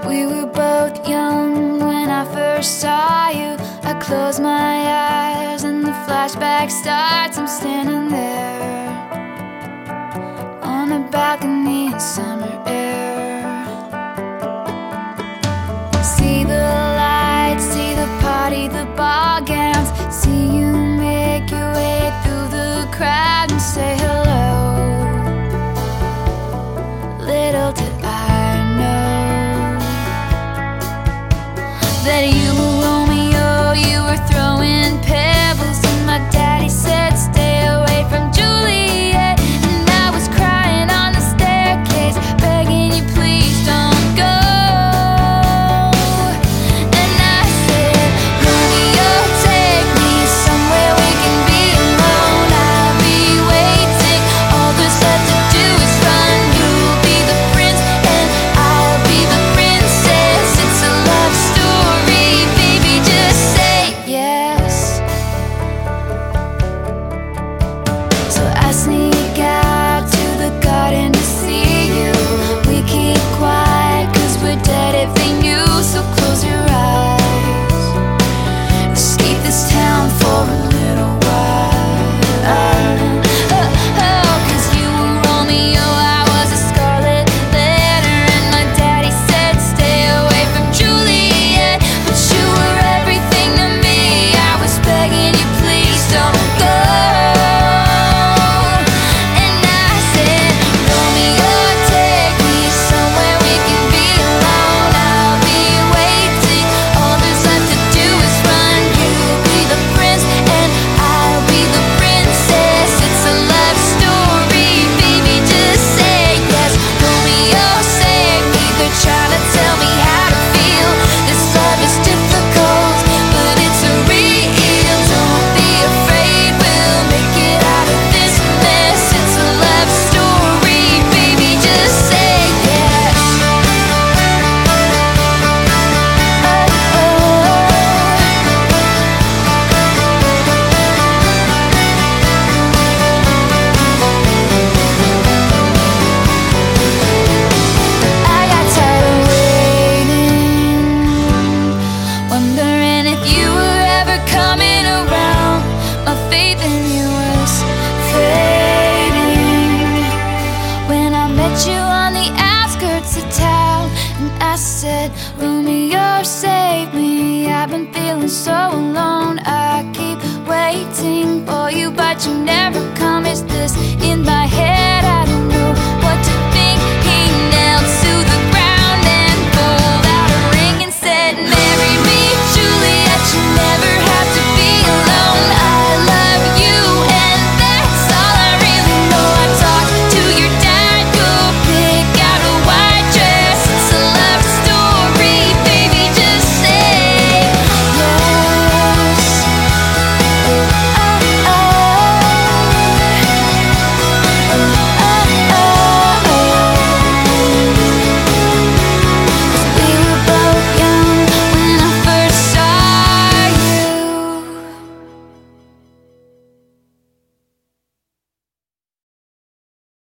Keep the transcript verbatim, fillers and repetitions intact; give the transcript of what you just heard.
We were both young when I first saw you. I close my eyes and the flashback starts. I'm standing there on a balcony in summer air. See the lights, see the party, the ball gowns. See you make your way through the crowd and say hello. Little did I know that you were Romeo, you were throwing pebbles, and my daddy said stay away from Juliet. And I was crying on the staircase, begging you please don't go. And I said, Romeo, take me somewhere we can be alone. I'll be waiting, all there's left to do is run. You'll be the prince and I'll be the princess. It's a love story, baby, just say yes. So I sneak out to the garden to see you. We keep quiet cause we're dead if they knew. So close your eyes, escape this town for a little while. Oh, oh, cause you were Romeo, I was a scarlet letter, and my daddy said stay away from Juliet. But you were everything to me, I was begging you please don't go. And I said, Romeo, take me somewhere we can be alone. I'll be waiting, all there's left to do is run. You'll be the prince and I'll be the princess. It's a love story, baby, just say yes. Romeo, save me, they're trying to tell me how to feel. This love is difficult, but it's a real. Don't be afraid, we'll make it out of this mess. It's a love story, baby, just say yes. Oh, I got tired of waiting, wondering if you were ever coming around. My faith in you was fading when I met you on the outskirts of town. And I said, Romeo, save me, I've been feeling so alone. I keep waiting for you, but you never come. Is this in my head?